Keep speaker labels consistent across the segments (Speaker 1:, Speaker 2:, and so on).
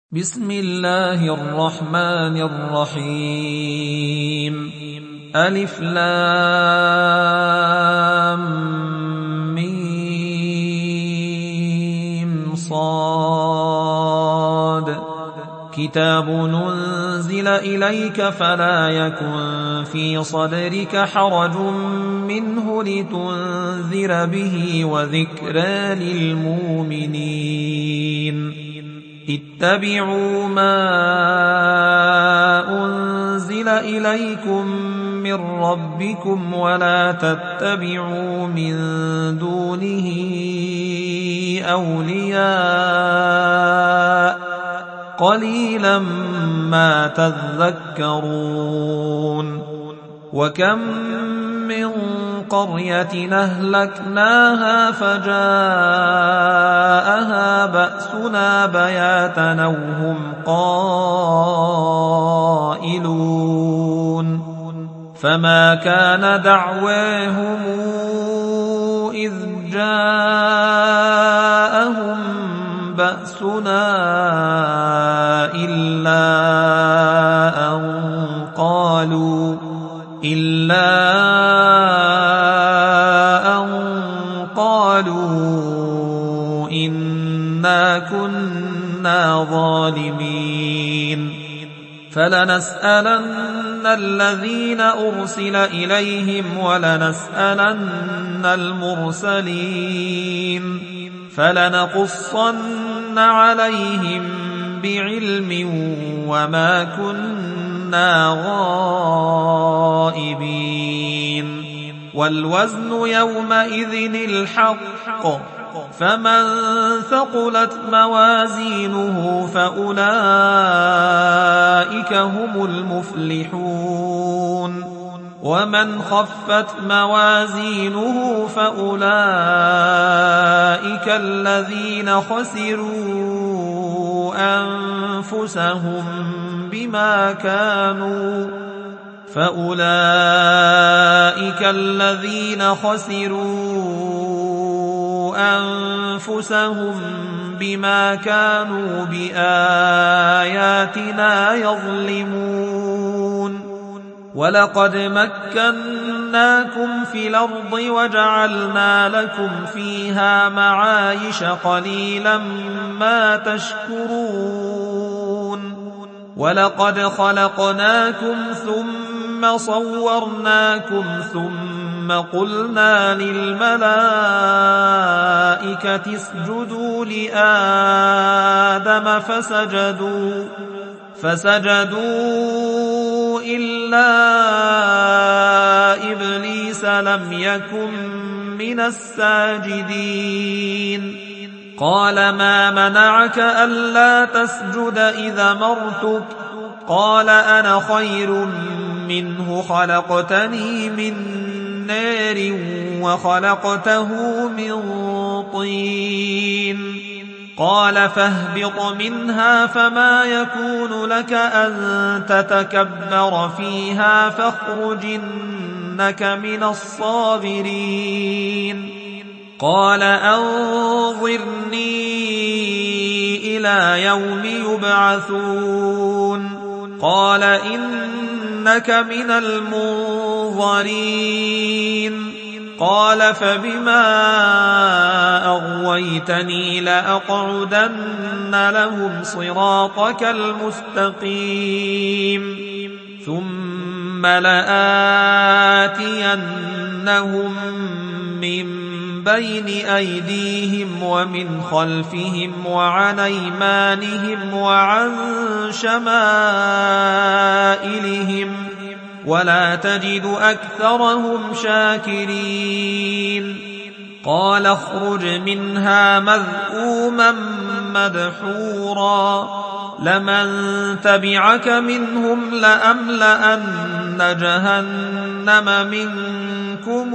Speaker 1: بسم الله الرحمن الرحيم ألف لام ميم صاد كتاب ننزل إليك فلا يكن في صدرك حرج منه لتنذر به وذكرى للمؤمنين اتبعوا ما أنزل إليكم من ربكم ولا تتبعوا من دونه أولياء قليلا ما تذكرون وكم من قرية أهلكناها فجاءها بأسنا بياتا أو هم قائلون فما كان دعواهم إذ جاءهم بأسنا إلا أن قالوا إنا كنا ظالمين فلنسألن الذين أرسل إليهم ولنسألن المرسلين فلنقصن عليهم بعلم وما كنا غائبين والوزن يومئذ الحق فمن ثقلت موازينه فأولئك هم المفلحون ومن خفت موازينه فأولئك الذين خسروا أنفسهم بما كانوا بآياتنا يظلمون ولقد مكناكم في الأرض وجعلنا لكم فيها معايش قليلا ما تشكرون ولقد خلقناكم ثم صورناكم ثم قلنا للملائكة اسجدوا لآدم فسجدوا إلا إبليس لم يكن من الساجدين قال ما منعك ألا تسجد إذا أمرتك قال أنا خير منه خلقتني من نار وخلقته من طين قال فاهبط منها فما يكون لك أن تتكبر فيها فاخرج إنك من الصاغرين قال أنظرني إلى يوم يبعثون قال إنك من المنظرين قال فبما أغويتني لأقعدن لهم صراطك المستقيم ثم لآتينهم من بين أيديهم ومن خلفهم وعن أيمانهم وعن شمائلهم ولا تجد أكثرهم شاكرين قال اخرج منها مذءوما مدحورا لمن تبعك منهم لأملأن جهنم منكم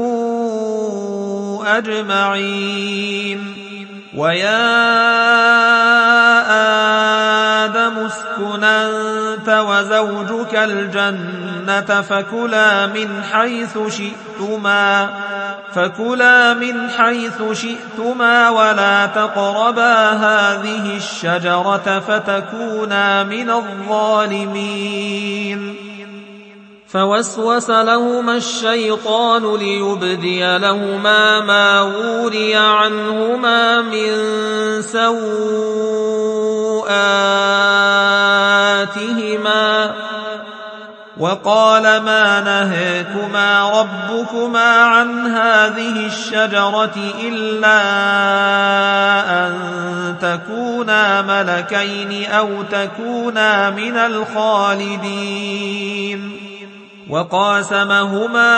Speaker 1: أجمعين ويا آدم اسكن أنت وزوجك الجنة فكلا من حيث فكلا من حيث شئتما ولا تقربا هذه الشجرة فتكونا من الظالمين. فوسوس لهما الشيطان ليبدي لهما ما وري عنهما من سوآتهما وقال ما نهاكما ربكما عن هذه الشجرة إلا أن تكونا ملكين أو تكونا من الخالدين. وقاسمهما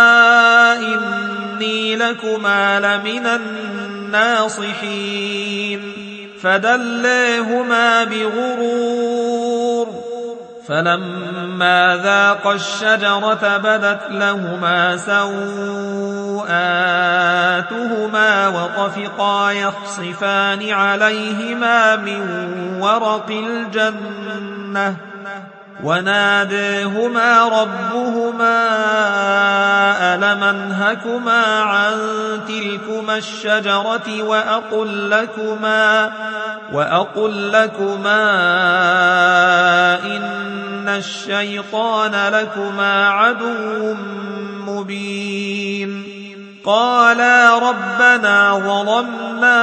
Speaker 1: إني لكما لمن الناصحين فدلاهما بغرور فلما ذاقا الشجرة بدت لهما سوآتهما وطفقا يخصفان عليهما من ورق الجنة وناداهما ربهما ألم أنهكما عن تلكما الشجرة وأقل لكما إن الشيطان لكما عدو مبين. قالا ربنا ظلمنا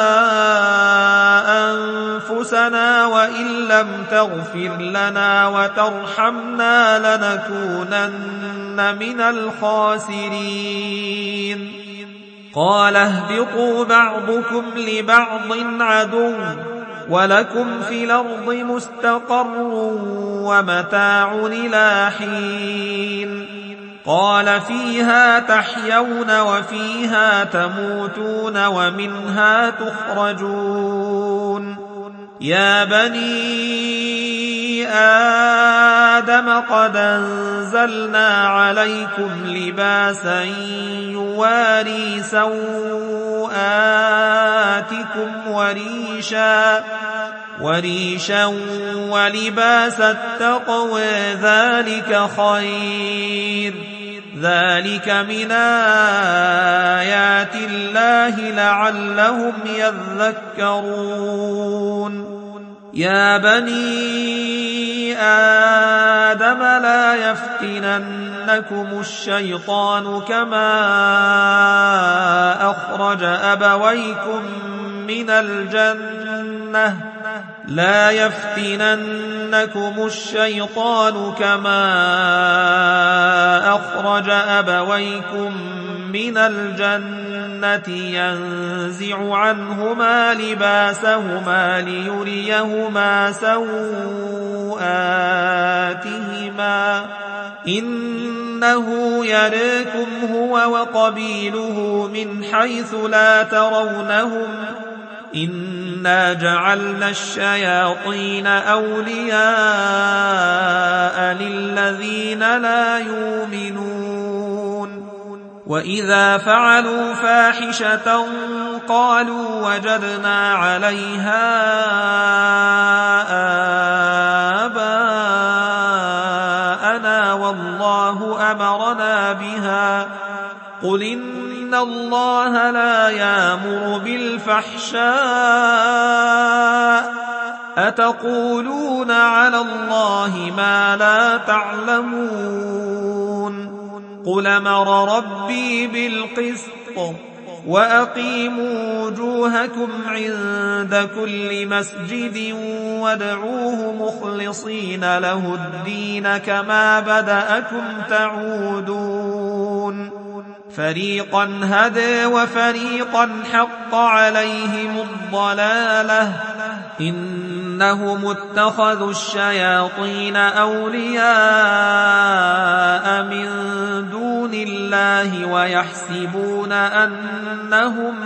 Speaker 1: أنفسنا وإن لم تغفر لنا وترحمنا لنكونن من الخاسرين. قال اهبطوا بعضكم لبعض عدو ولكم في الأرض مستقر ومتاع إلى حين. قال فيها تحيون وفيها تموتون ومنها تخرجون. يا بني آدم قد أنزلنا عليكم لباسا يواري سوآتكم وريشا ولباس التقوى ذلك خير ذلك من آيات الله لعلهم يذكرون. يا بني آدم لا يفتننكم الشيطان كما أخرج أبويكم من الجنة ينزع عنهما لباسهما ليريهما سوآتهما إنه يراكم هو وقبيله من حيث لا ترونهم إنا جعلنا الشياطين أولياء للذين لا يؤمنون. وإذا فعلوا فاحشة قالوا وجدنا عليها آباءنا والله أمرنا بها قل إن الله لا يأمر بالفحشاء أتقولون على الله ما لا تعلمون. قل أمر ربي بالقسط وأقيموا وجوهكم عند كل مسجد وادعوه مخلصين له الدين كما بدأكم تعودون. فريقا هدى وفريقا حق عليهم الضلالة إنهم اتخذوا الشياطين أولياء من دون الله ويحسبون أنهم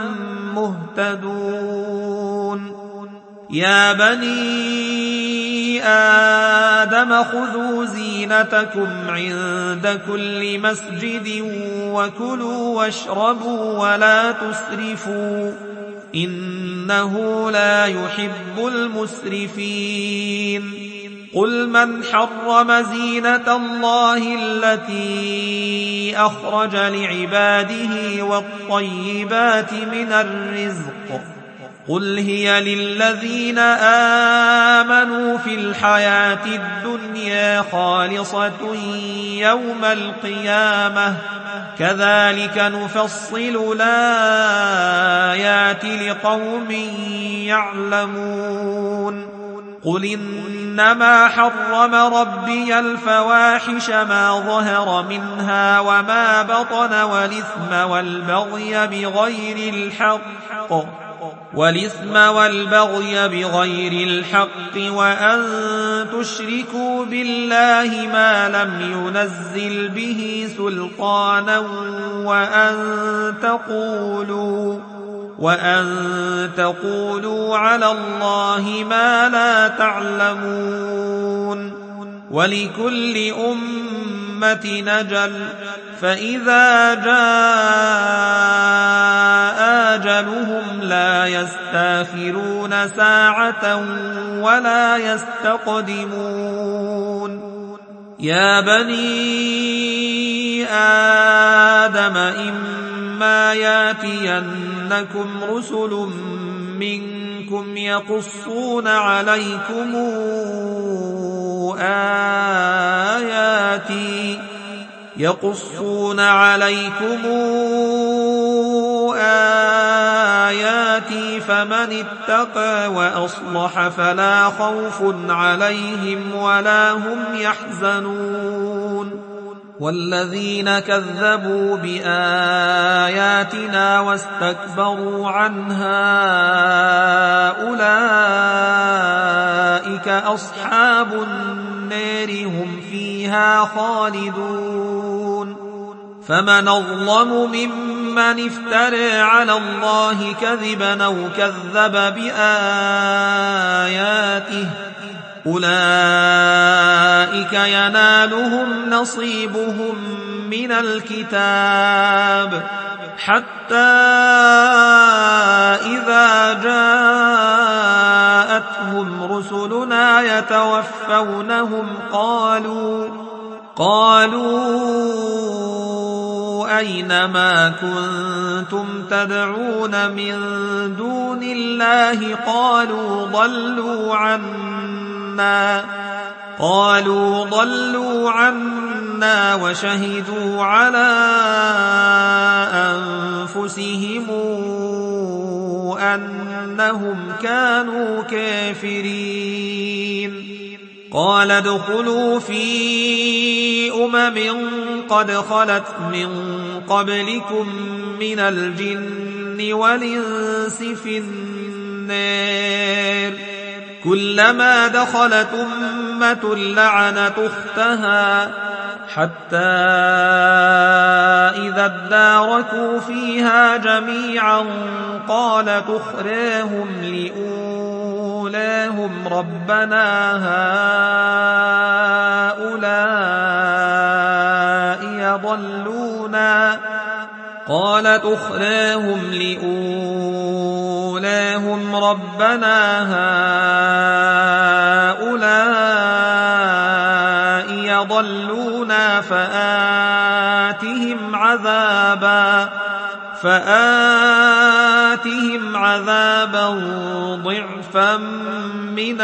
Speaker 1: مهتدون. يا بني آدم خذوا زينتكم عند كل مسجد وكلوا واشربوا إنه لا يحب المسرفين قل من حرم زينة الله التي أخرج لعباده والطيبات من الرزق قل هي للذين آمنوا في الحياة الدنيا خالصة يوم القيامة كذلك نفصل الآيات لقوم يعلمون قل إنما حرم ربي الفواحش ما ظهر منها وما بطن والإثم والبغي بغير الحق وأن تشركوا بالله ما لم ينزل به سلطانا وأن تقولوا على الله ما لا تعلمون ولكل أمة أجل فإذا جاء أجلهم لا يستأخرون ساعة ولا يستقدمون يا بني آدم إما يأتينكم رسل منكم يقصون عليكم آياتي فمن اتقى وأصلح فلا خوف عليهم ولا هم يحزنون والذين كذبوا بآياتنا واستكبروا عنها أولئك أصحاب النار هم فيها خالدون فمن أظلم ممن افترى على الله كذبا أو كذب بآياته أولئك ينالهم نصيبهم من الكتاب حتى إذا جاءتهم رسلنا يتوفونهم قالوا أين ما كنتم تدعون من دون الله قالوا ضلوا عنا وشهدوا على أنفسهم أنهم كانوا كافرين قال ادخلوا في قد خلت من قبلكم من الجن والإنس في النار كلما دخلت أمة لعنت أختها حتى إذا اداركوا فيها جميعا قالت أخراهم لأولاهم ربنا هؤلاء يضلونا فآتهم عذابا ضعفا من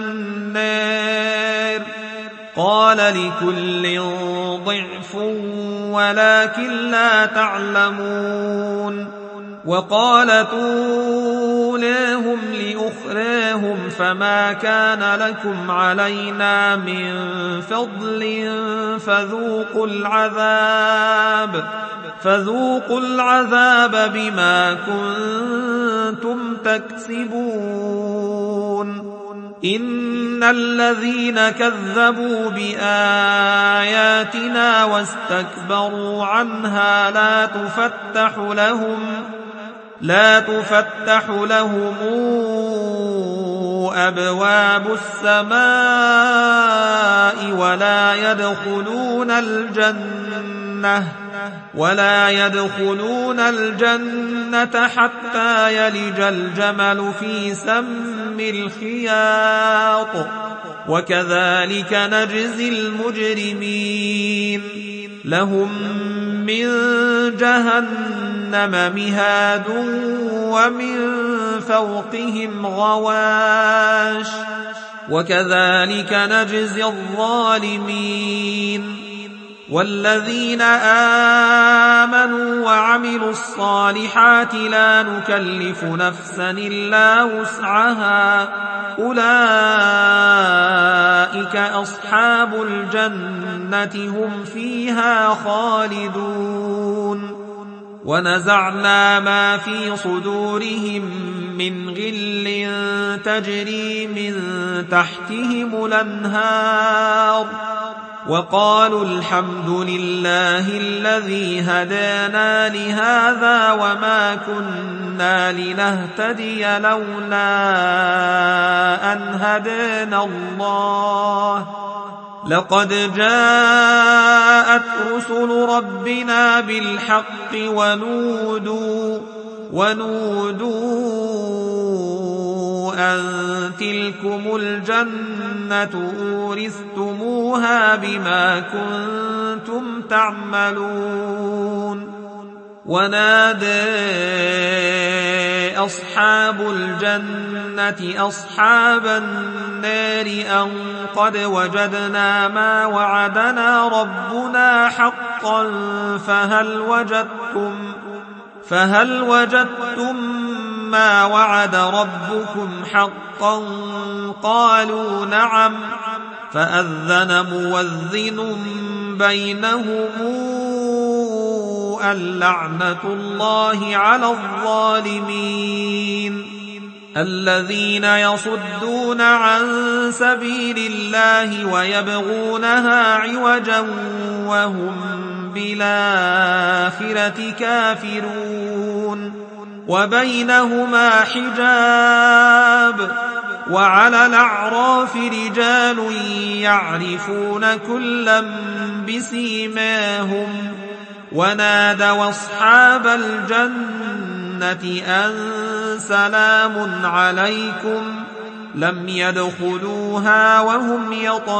Speaker 1: النار قال لكل ضعف ولكن لا تعلمون وقالت أولاهم لأخراهم فما كان لكم علينا من فضل فذوقوا العذاب بما كنتم تكسبون إن الذين كذبوا بآياتنا واستكبروا عنها لا تفتح لهم أبواب السماء ولا يدخلون الجنة حتى يلج الجمل في سم الخياط وكذلك نجزي المجرمين لهم من جهنم مهاد ومن فوقهم غواش وكذلك نجزي الظالمين والذين آمنوا وعملوا الصالحات لا نكلف نفسا إلا وسعها أولئك أصحاب الجنة هم فيها خالدون ونزعنا ما في صدورهم من غل تجري من تحتهم الأنهار وقالوا الحمد لله الذي هدانا لهذا وما كنا لنهتدي لولا أن هدانا الله لقد جاءت رسل ربنا بالحق ونودوا أن تلكم الجنة أورثتموها بما كنتم تعملون ونادى أصحاب الجنة أصحاب النار أن قد وجدنا ما وعدنا ربنا حقا فهل وجدتم ما وعد ربكم حقا قالوا نعم فأذن مؤذن بينهم اللعنة الله على الظالمين الذين يصدون عن سبيل الله ويبغونها عوجا وهم بالآخرة كافرون وبينهما حجاب وعلى الأعراف رجال يعرفون كلا بسيماهم ونادوا أصحاب الجنة أن سلام عليكم لم يدخلوها وهم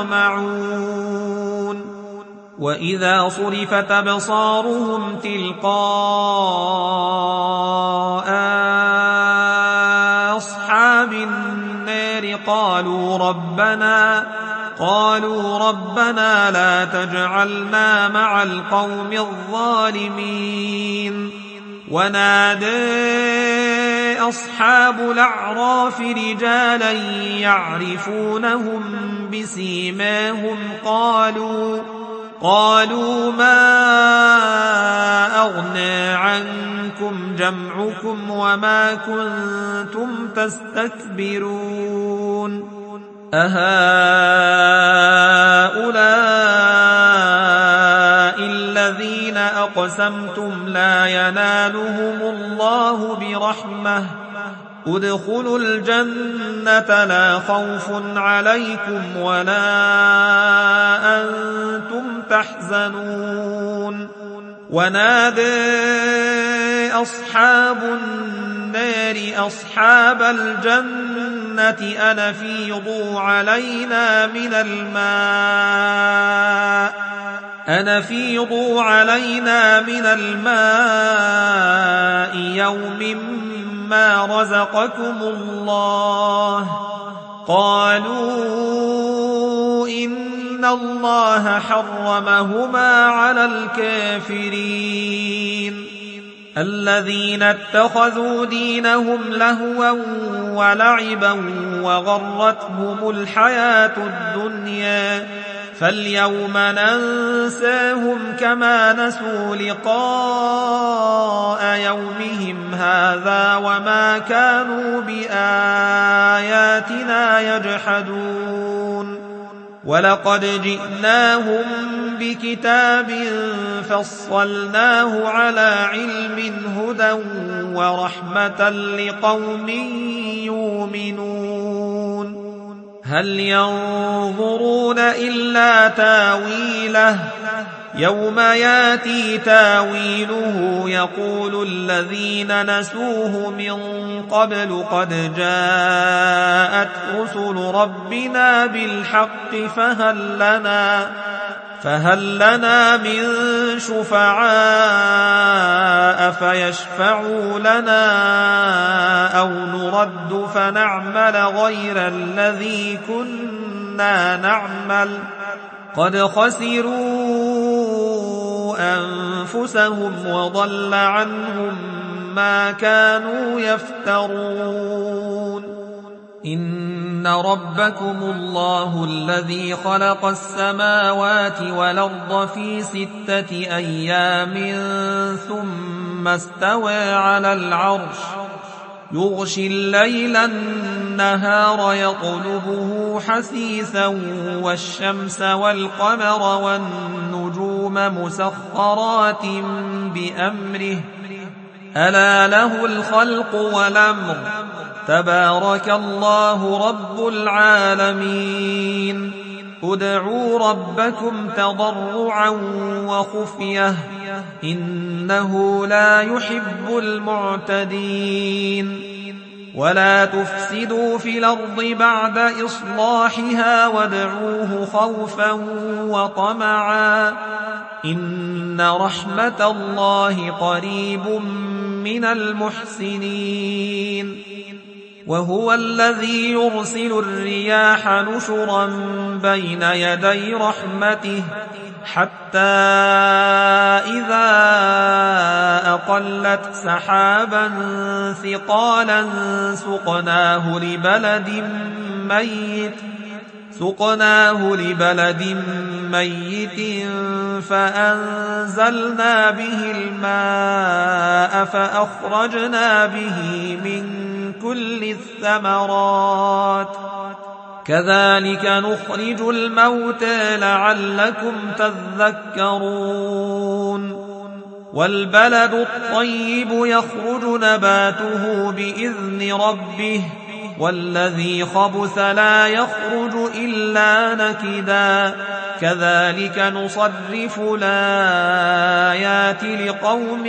Speaker 1: يطمعون وإذا صرفت أبصارهم تلقاء أصحاب النار قالوا ربنا لا تجعلنا مع القوم الظالمين ونادى أصحاب الأعراف رجالا يعرفونهم بسيماهم قالوا ما أغنى عنكم جمعكم وما كنتم تستكبرون أهؤلاء الذين أقسمتم لا ينالهم الله برحمة ادخلوا الجنة لا خوف عليكم ولا أنتم تحزنون ونادى أصحاب النار أصحاب الجنة أن أفيضوا علينا من الماء يوم ما رزقكم الله قالوا إن الله حرمهما على الكافرين الذين اتخذوا دينهم لهوا ولعبا وغرتهم الحياة الدنيا فاليوم ننساهم كما نسوا لقاء يومهم هذا وما كانوا بآياتنا يجحدون ولقد جئناهم بكتاب فصلناه على علم هدى ورحمة لقوم يؤمنون هل ينظرون إلا تاويله يوم ياتي تاويله يقول الذين نسوه من قبل قد جاءت رسل ربنا بالحق فهل لنا من شفعاء فيشفعوا لنا أو نرد فنعمل غير الذي كنا نعمل قد خسروا أنفسهم وضل عنهم ما كانوا يفترون. إن ربكم الله الذي خلق السماوات والأرض في 6 أيام ثم استوى على العرش يغشي الليل النهار يطلبه حثيثا والشمس والقمر والنجوم مسخرات بأمره ألا له الخلق والأمر تبارك الله رب العالمين. ادعوا ربكم تضرعا وخفية إنه لا يحب المعتدين. ولا تفسدوا في الأرض بعد إصلاحها وادعوه خوفا وطمعا إن رحمة الله قريب من المحسنين. وهو الذي يرسل الرياح نشرا بين يدي رحمته حتى إذا أقلت سحابا ثقالا سقناه لبلد ميت فأنزلنا به الماء فأخرجنا به من كل الثمرات كذلك نخرج الموتى لعلكم تذكرون. والبلد الطيب يخرج نباته بإذن ربه والذي خبث لا يخرج إلا نكدا كذلك نصرف الآيات لقوم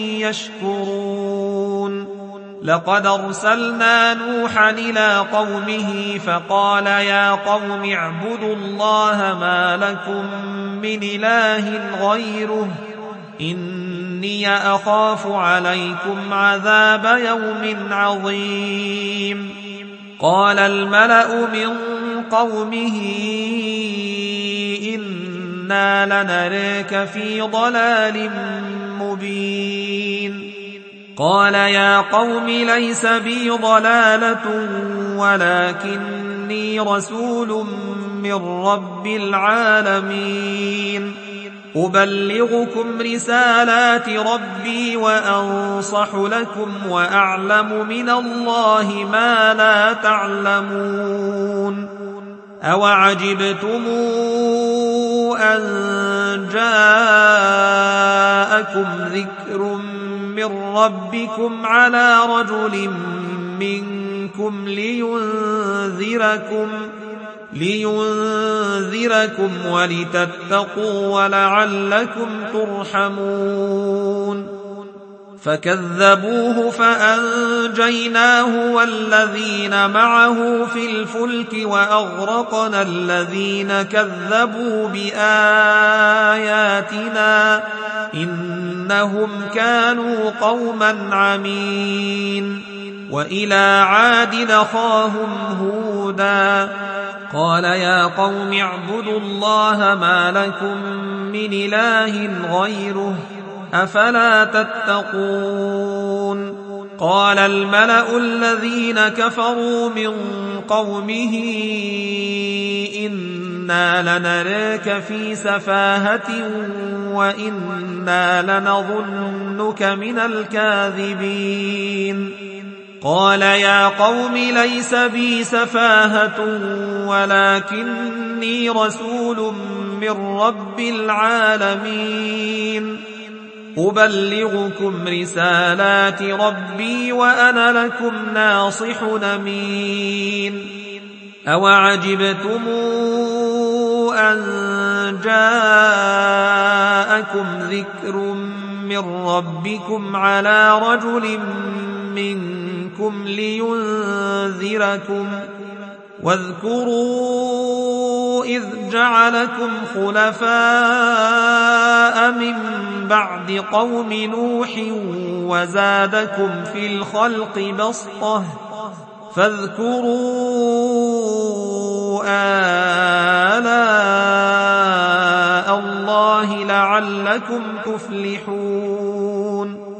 Speaker 1: يشكرون. لقد أرسلنا نوحا إلى قومه فقال يا قوم اعبدوا الله ما لكم من إله غيره إني أخاف عليكم عذاب يوم عظيم. قال الملأ من قومه إنا لنراك في ضلال مبين. قال يا قوم ليس بي ضلالة ولكني رسول من رب العالمين أبلغكم رسالات ربي وأنصح لكم وأعلم من الله ما لا تعلمون. أوعجبتم أن جاءكم ذكر من ربكم على رجل منكم لينذركم ولتتقوا ولعلكم ترحمون. فكذبوه فأنجيناه والذين معه في الفلك وأغرقنا الذين كذبوا بآياتنا إنهم كانوا قوما عمين. وإلى عاد أخاهم هودا قال يا قوم اعبدوا الله ما لكم من إله غيره أفلا تتقون. قال الملأ الذين كفروا من قومه إنا لنراك في سفاهة وإنا لنظنك من الكاذبين. قال يا قوم ليس بي سفاهة ولكني رسول من رب العالمين أبلغكم رسالات ربي وأنا لكم ناصح أمين. أوعجبتم أن جاءكم ذكر من ربكم على رجل منكم لينذركم واذكروا إذ جعلكم خلفاء من بعد قوم نوح وزادكم في الخلق بسطة فاذكروا آلاء الله لعلكم تفلحون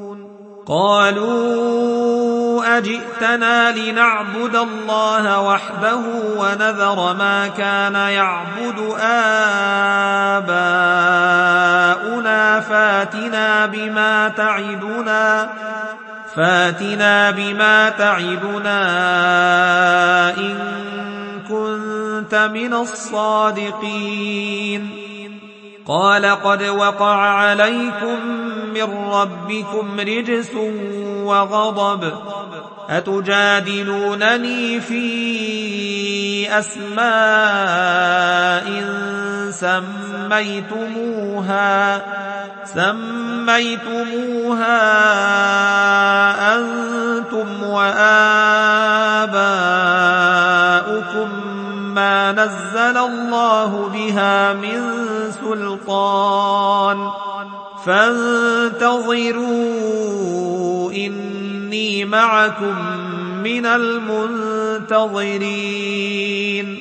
Speaker 1: قالوا أجئتنا لنعبد الله وحده ونذر ما كان يعبد آباؤنا فاتنا بما تعدنا إن كنت من الصادقين قال قد وقع عليكم من ربكم رجس وغضب أتجادلونني في أسماء سميتموها أنتم وآباؤكم ما نزل الله بها من سلطان فانتظروا إني معكم من المنتظرين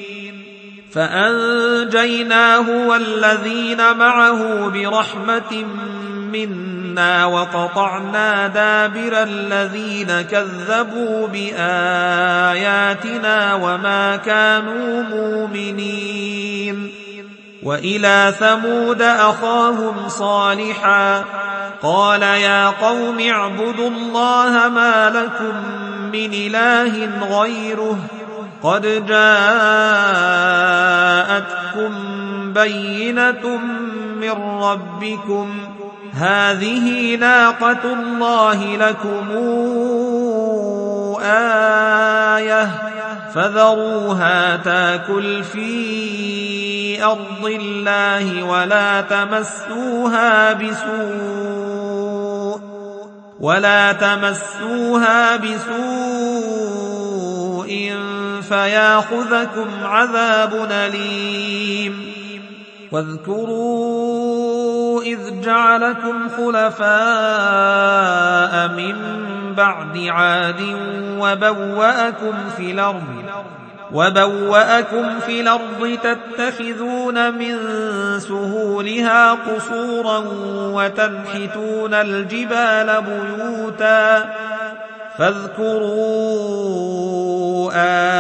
Speaker 1: فأنجيناه والذين معه برحمة منا وقطعنا دابر الذين كذبوا بآياتنا وما كانوا مؤمنين وإلى ثمود أخاهم صالحا قال يا قوم اعبدوا الله ما لكم من إله غيره قد جاءتكم بينة من ربكم هذه ناقة الله لكم آية فذروها تاكل في أرض الله ولا تمسوها بسوء فياخذكم عذاب أليم واذكروا إذ جعلكم خلفاء من بعد عاد وبوأكم في الأرض تتخذون من سهولها قصورا وتنحتون الجبال بيوتا فاذكروا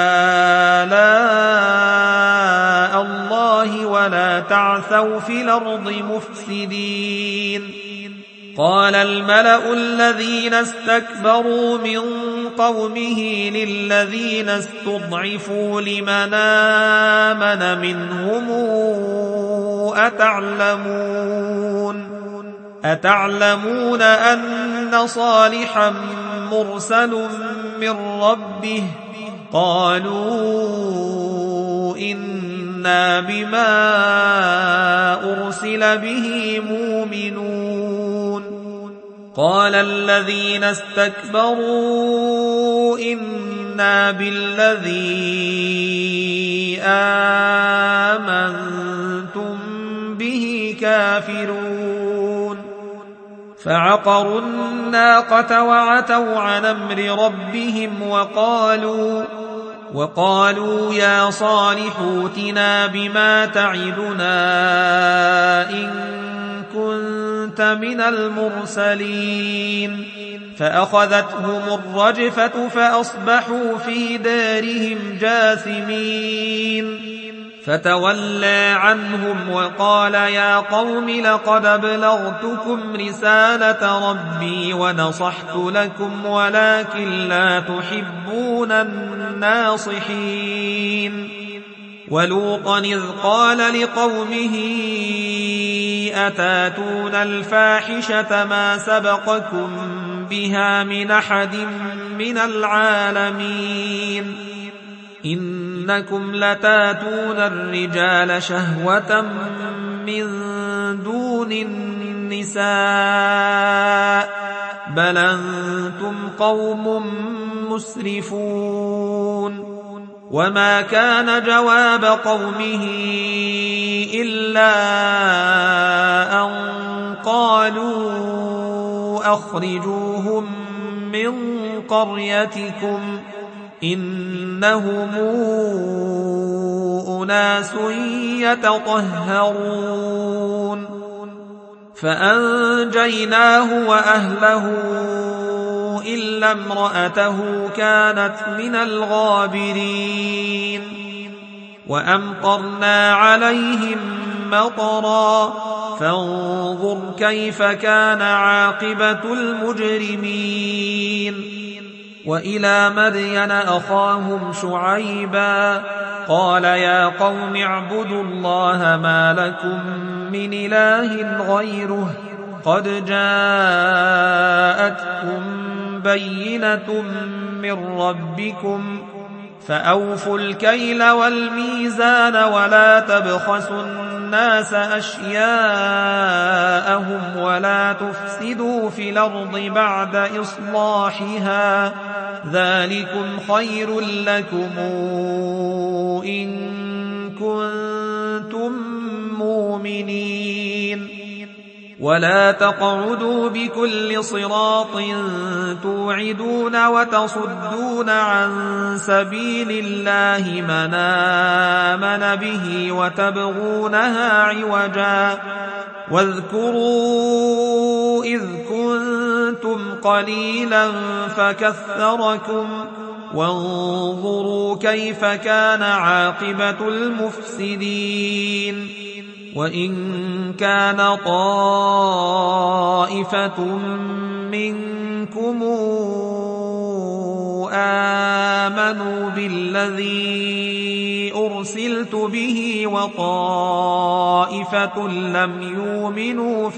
Speaker 1: آلاء الله ولا تعثوا في الأرض مفسدين قال الملأ الذين استكبروا من قومه للذين استضعفوا لمن آمن منهم أتعلمون أن صالحا مرسل من ربه قالوا إنا بما أرسل به مؤمنون قال الذين استكبروا إنا بالذي آمنتم به كافرون فعقروا الناقة وعتوا عن أمر ربهم وقالوا يا صالح ائتنا بما تعدنا إن كنت من المرسلين فأخذتهم الرجفة فأصبحوا في دارهم جاثمين فتولى عنهم وقال يا قوم لقد أبلغتكم رسالة ربي ونصحت لكم ولكن لا تحبون الناصحين ولوطا إذ قال لقومه أتاتون الفاحشة ما سبقكم بها من أحد من العالمين إنكم لتاتون الرجال شهوة من دون النساء بل أنتم قوم مسرفون. وما كان جواب قومه إلا أن قالوا أخرجوهم من قريتكم إنهم أناس يتطهرون. فأنجيناه وأهله إلا امرأته كانت من الغابرين. وأمطرنا عليهم مطرا فانظر كيف كان عاقبة المجرمين. وإلى مدين أخاهم شعيبا قال يا قوم اعبدوا الله ما لكم من إله غيره قد جاءتكم بينة من ربكم فأوفوا الكيل والميزان ولا تبخسوا الناس أشياءهم ولا تفسدوا في الأرض بعد إصلاحها ذلكم خير لكم إن كنتم مؤمنين. ولا تقعدوا بكل صراط توعدون وتصدون عن سبيل الله من آمن به وتبغونها عوجا واذكروا إذ كنتم قليلا فكثركم وانظروا كيف كان عاقبة المفسدين. وإن كان طائفة منكم آمنوا بالذي أرسلت به وطائفة لم يؤمنوا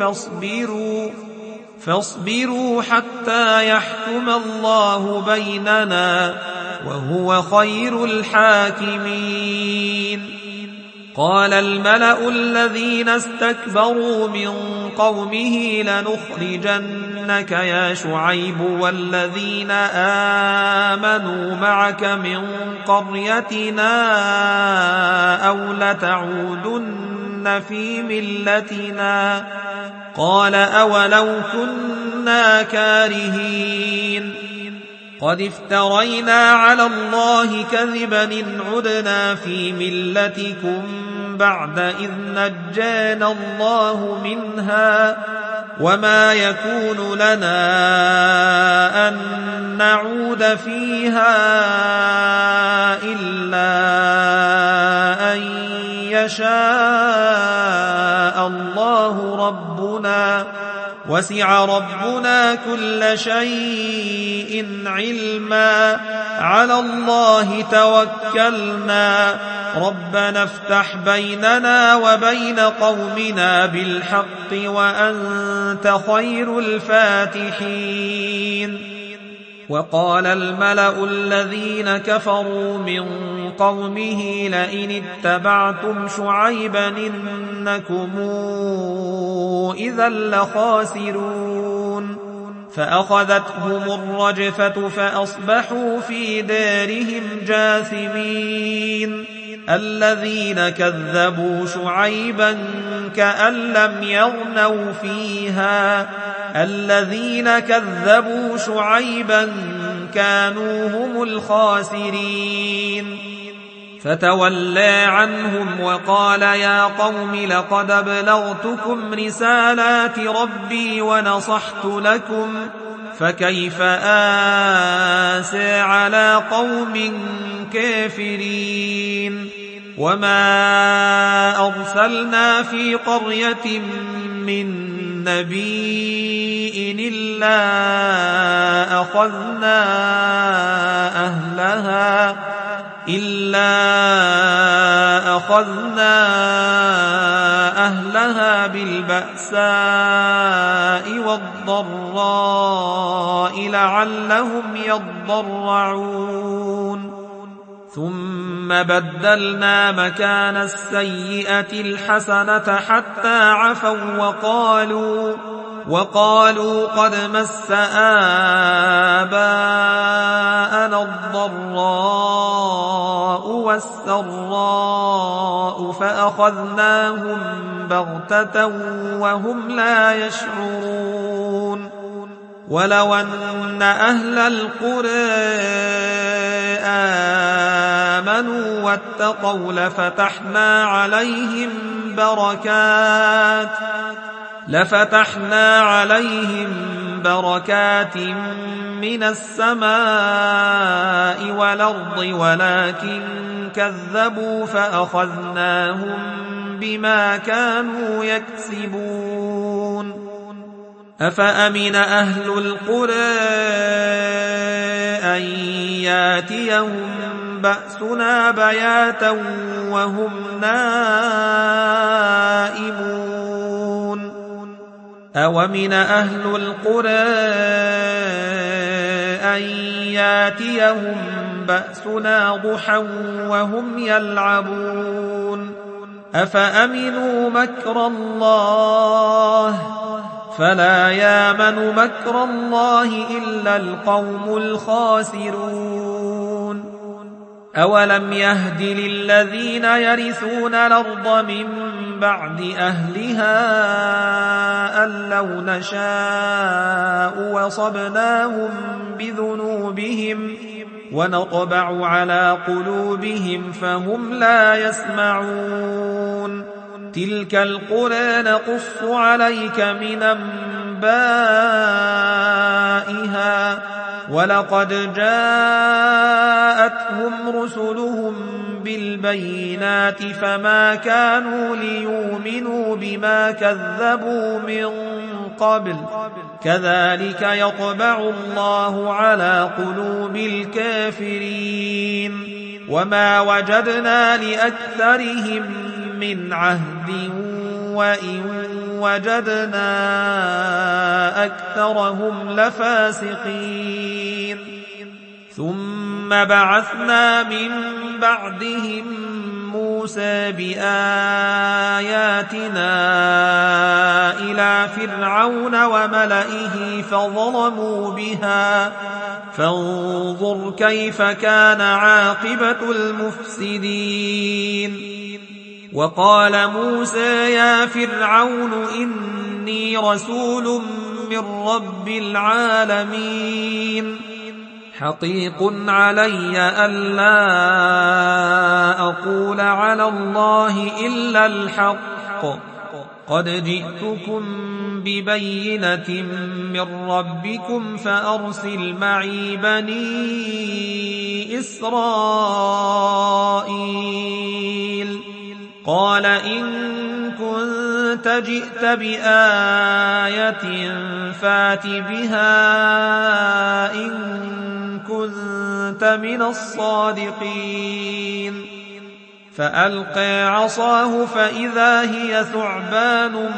Speaker 1: فاصبروا حتى يحكم الله بيننا وهو خير الحاكمين. قال الملأ الذين استكبروا من قومه لنخرجنك يا شعيب والذين آمنوا معك من قريتنا أو لتعودن في ملتنا قال أولو كنا كارهين قد افترينا على الله كذبا إن عدنا في ملتكم بعد إذ نجانا الله منها وما يكون لنا أن نعود فيها إلا أن يشاء الله ربنا وسع ربنا كل شيء علما على الله توكلنا ربنا افتح بيننا وبين قومنا بالحق وأنت خير الفاتحين. وقال الملأ الذين كفروا من قومه لئن اتبعتم شعيبا إنكم إذا لخاسرون. فأخذتهم الرجفة فأصبحوا في دارهم جاثمين. الذين كذبوا شعيبا كأن لم يغنوا فيها الذين كذبوا شعيبا كانوا هم الخاسرين. فتولى عنهم وقال يا قوم لقد أبلغتكم رسالات ربي ونصحت لكم فكيف آسى على قوم كافرين. وما أرسلنا في قرية من نبي إلا أخذنا أهلها بالبأساء والضراء لعلهم يضرعون. ثم بدلنا مكان السيئة الحسنة حتى عفوا وقالوا قد مس آباءنا الضراء والسراء فأخذناهم بغتة وهم لا يشعرون ولو أن أهل القرى آمنوا واتقوا لفتحنا عليهم بركات من السماء والأرض ولكن كذبوا فأخذناهم بما كانوا يكسبون أفأمن أهل القرى أن ياتيهم بأسنا بياتا وهم نائمون أومن أهل القرى أن ياتيهم بأسنا ضحى وهم يلعبون أفأمنوا مكر الله فلا يامن مكر الله إلا القوم الخاسرون أولم يهد للذين يرثون الأرض من بعد أهلها أن لو نشاء وصبناهم بذنوبهم ونطبع على قلوبهم فهم لا يسمعون تلك القرى نقص عليك من أنبائها ولقد جاءتهم رسلهم بالبينات فما كانوا ليؤمنوا بما كذبوا من قبل كذلك يطبع الله على قلوب الكافرين وما وجدنا لأكثرهم من عهد وإن وجدنا أكثرهم لفاسقين ثم بعثنا من بعدهم موسى بآياتنا إلى فرعون وملئه فظلموا بها فانظر كيف كان عاقبة المفسدين وقال موسى يا فرعون إني رسول من رب العالمين حقيق علي ألا أقول على الله إلا الحق قد جئتكم ببينة من ربكم فأرسل معي بني إسرائيل قال إن كنت جئت بآية فات بها إن كنت من الصادقين فألقى عصاه فإذا هي ثعبان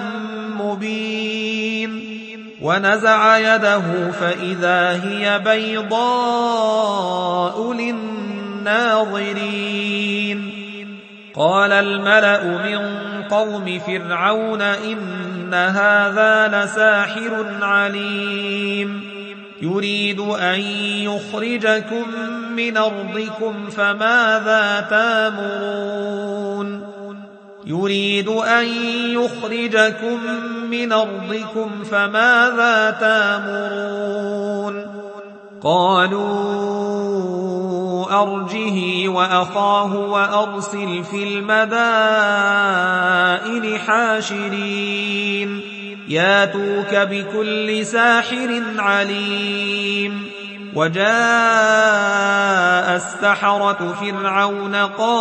Speaker 1: مبين ونزع يده فإذا هي بيضاء للناظرين قال الملأ من قوم فرعون إن هذا لساحر عليم يريد أن يخرجكم من أرضكم فماذا تامرون قالوا أرجه وأخاه وأرسل في المدائن حاشرين ياتوك بكل ساحر عليم وجاء السحرة فرعون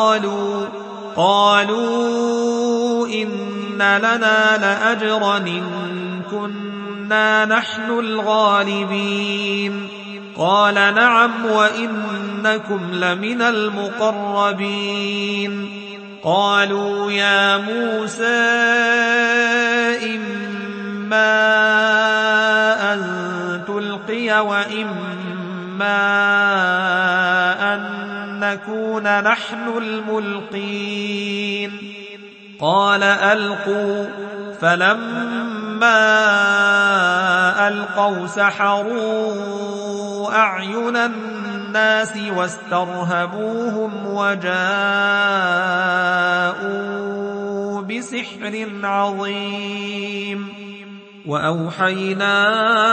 Speaker 1: قالوا إن لنا لأجرا إن كنا نحن الغالبين قال نعم وإنكم لمن المقربين قالوا يا موسى إما أن تلقي وإما أن نكون نحن الملقين قال ألقوا فلما ألقوا سحروا أعين الناس واسترهبوهم وجاءوا بسحر عظيم وأوحينا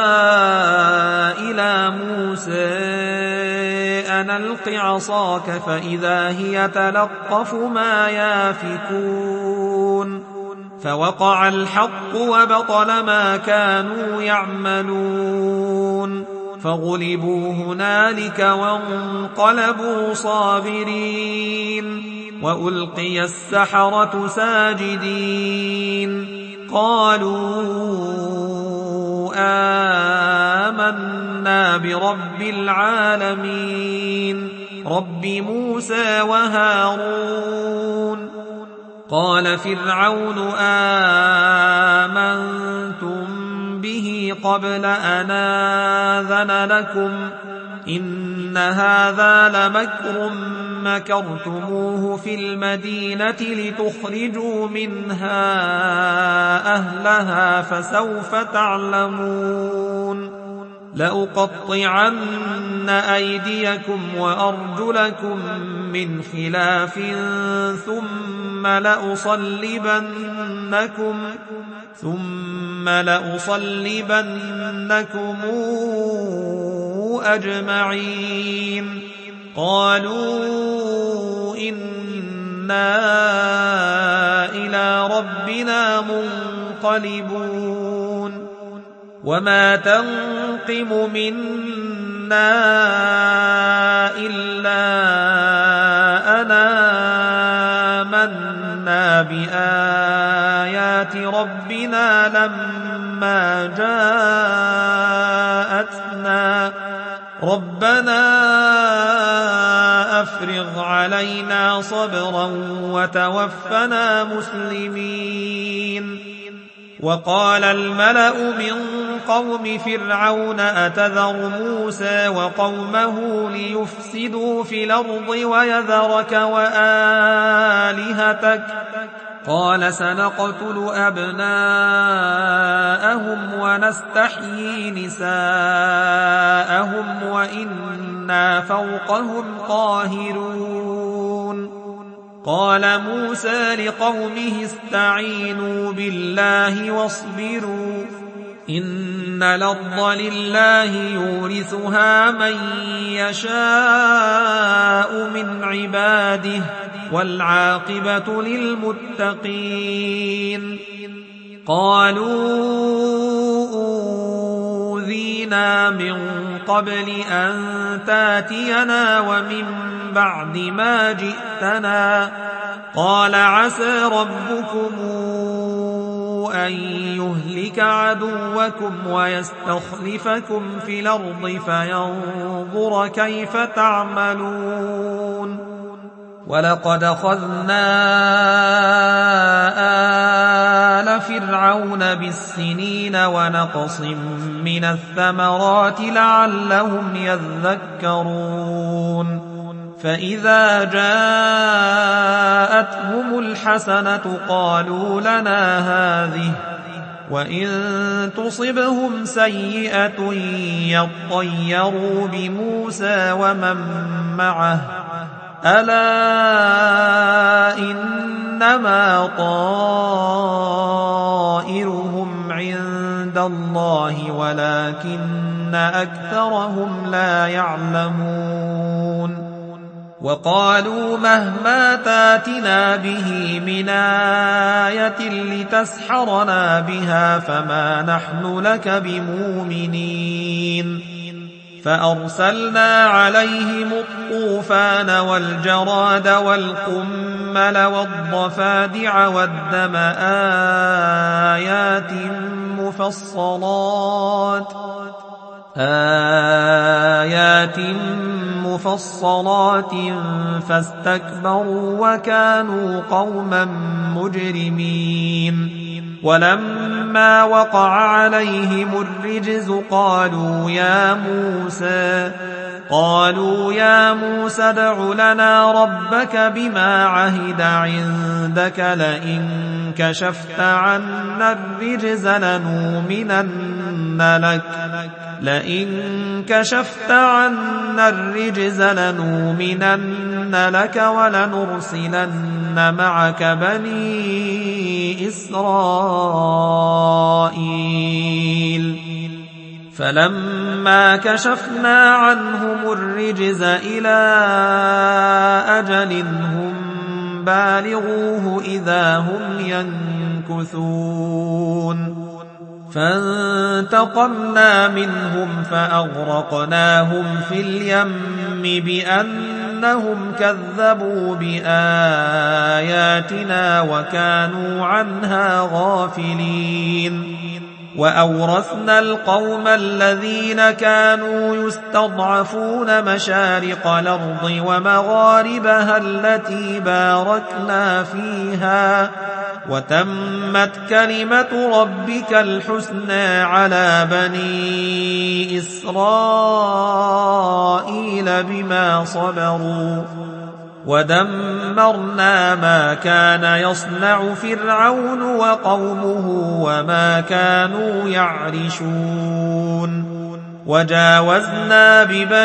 Speaker 1: إلى موسى أن ألق عصاك فإذا هي تلقف ما يافكون فوقع الحق وبطل ما كانوا يعملون فغلبوا هنالك وانقلبوا صاغرين وألقي السحرة ساجدين قالوا آمنا برب العالمين رب موسى وهارون قال فرعون آمنتم به قبل أن آذن لكم إن هذا لمكر مكرتموه في المدينة لتخرجوا منها أهلها فسوف تعلمون لأقطعن أيديكم وأرجلكم من خلاف ثم لأصلبنكم أجمعين قالوا إنا إلى ربنا منقلبون وما تنقم منا إلا أن آمنا بآيات ربنا لما جاءتنا ربنا أفرغ علينا صبرا وتوفنا مسلمين وقال الملأ من قوم فرعون أتذر موسى وقومه ليفسدوا في الأرض ويذرك وآلهتك قال سنقتل أبناءهم ونستحيي نساءهم وإنا فوقهم قاهرون قال موسى لقومه استعينوا بالله واصبروا إن الأرض لله يورثها من يشاء من عباده والعاقبة للمتقين قالوا أوذينا من قبل أن تاتينا ومن بعد ما جئتنا قال عسى ربكم أن يهلك عدوكم ويستخلفكم في الأرض فينظر كيف تعملون ولقد أخذنا آل فرعون بالسنين ونقص من الثمرات لعلهم يذكرون فإذا جاءتهم الحسنة قالوا لنا هذه وإن تصبهم سيئة يطيروا بموسى ومن معه ألا إنما طائرهم عند الله ولكن أكثرهم لا يعلمون وقالوا مهما تاتنا به من آية لتسحرنا بها فما نحن لك بمؤمنين فأرسلنا عليهم الطوفان والجراد والقمل والضفادع والدم آيات مفصلات فاستكبروا وكانوا قوما مجرمين ولما وقع عليهم الرجز قالوا قالوا يا موسى ادع لنا ربك بما عهد عندك لئن كشفت عنا الرجز لنؤمنن لك ولنرسلن معك بني إسرائيل فلما كشفنا عنهم الرجز إلى أجل هم بالغوه إذا هم ينكثون فانتقمنا منهم فأغرقناهم في اليم بأنهم كذبوا بآياتنا وكانوا عنها غافلين وأورثنا القوم الذين كانوا يستضعفون مشارق الأرض ومغاربها التي باركنا فيها وتمت كلمة ربك الحسنى على بني إسرائيل بما صبروا ودمرنا ما كان يصنع فرعون وقومه وما كانوا يعرشون وجاوزنا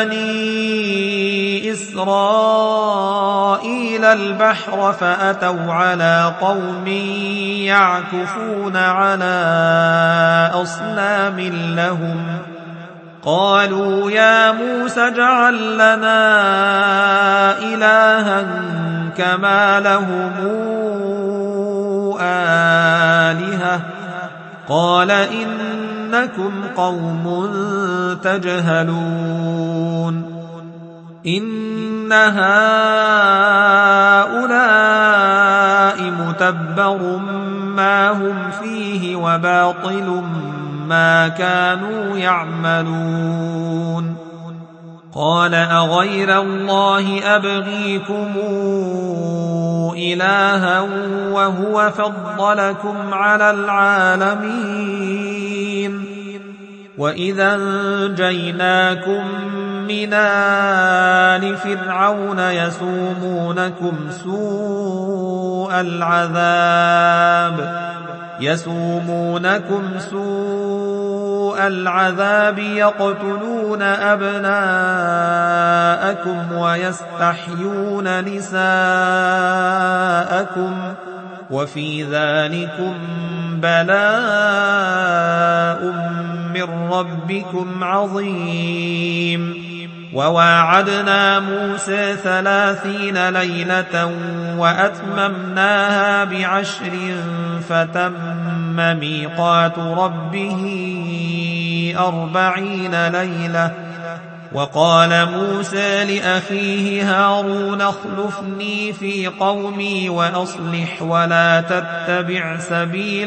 Speaker 1: ببني إسرائيل البحر فأتوا على قوم يعكفون على أصنام لهم قالوا يا موسى اجعل لنا إلها كما لهم آلهة قال إنكم قوم تجهلون إن هؤلاء متبر ما هم فيه وباطل ما كانوا يعملون قال أغير الله أبغيكم إلها وهو فضلكم على العالمين وإذا أنجيناكم من آل فرعون يسومونكم سوء العذاب يقتلون أبناءكم ويستحيون نساءكم وفي ذلكم بلاء من ربكم عظيم وواعدنا موسى 30 ليلة وأتممناها ب10 فتم ميقات ربه 40 ليلة وقال موسى لأخيه هارون اخلفني في قومي وأصلح ولا تتبع سبيل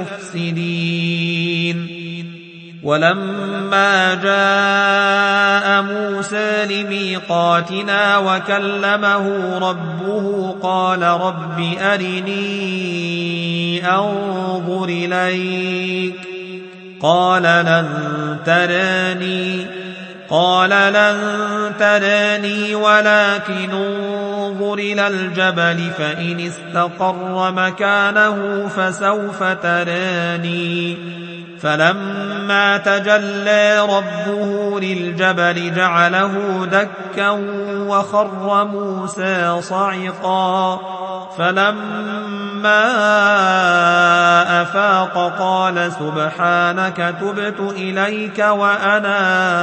Speaker 1: المفسدين ولما جاء موسى لميقاتنا وكلمه ربه قال رب أرني أنظر إليك قال لن تراني ولكن انظر إلى الجبل فإن استقر مكانه فسوف تراني فلما تجلى ربه للجبل جعله دكا وخر موسى صعقا فلما أفاق قال سبحانك تبت إليك وأنا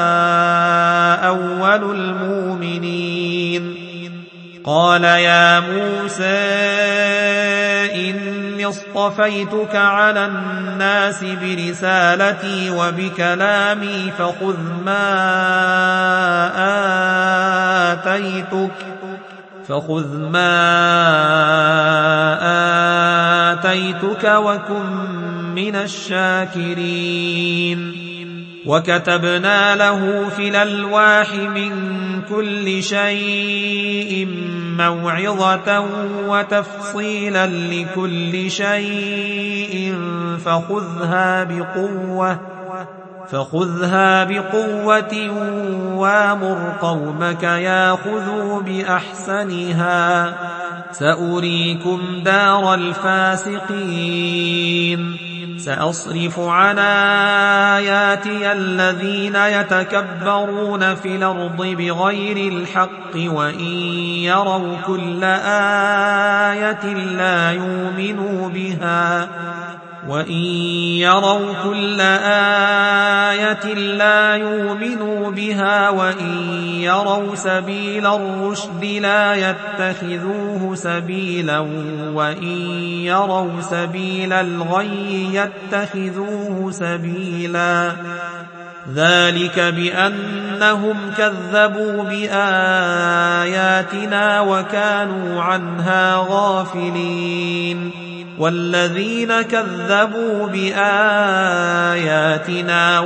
Speaker 1: أول المؤمنين قال يا موسى إني اصطفيتك على الناس برسالتي وبكلامي فخذ ما آتيتك وكن من الشاكرين وكتبنا له في الألواح من كل شيء موعظة وتفصيلا فخذها بقوة وامر قومك ياخذوا بأحسنها سأريكم دار الفاسقين سأصرف عن آياتي الذين يتكبرون في الأرض بغير الحق وإن يروا كل آية لا يؤمنوا بها وإن يروا سبيل الرشد لا يتخذوه سبيلا وإن يروا سبيل الغي يتخذوه سبيلا ذلك بأنهم كذبوا بآياتنا وكانوا عنها غافلين والذين كذبوا بآياتنا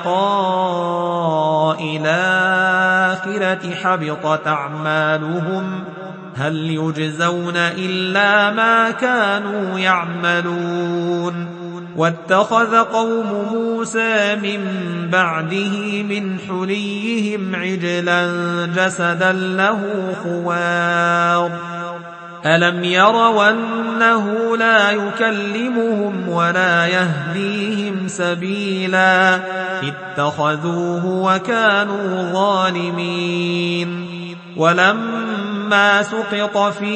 Speaker 1: ولقاء الآخرة حبطت أعمالهم هل يجزون إلا ما كانوا يعملون واتخذ قوم موسى من بعده من حليهم عجلا جسدا له خوار ألم يروا أنه لا يكلمهم ولا يهديهم سبيلا اتخذوه وكانوا ظالمين ولما سقط في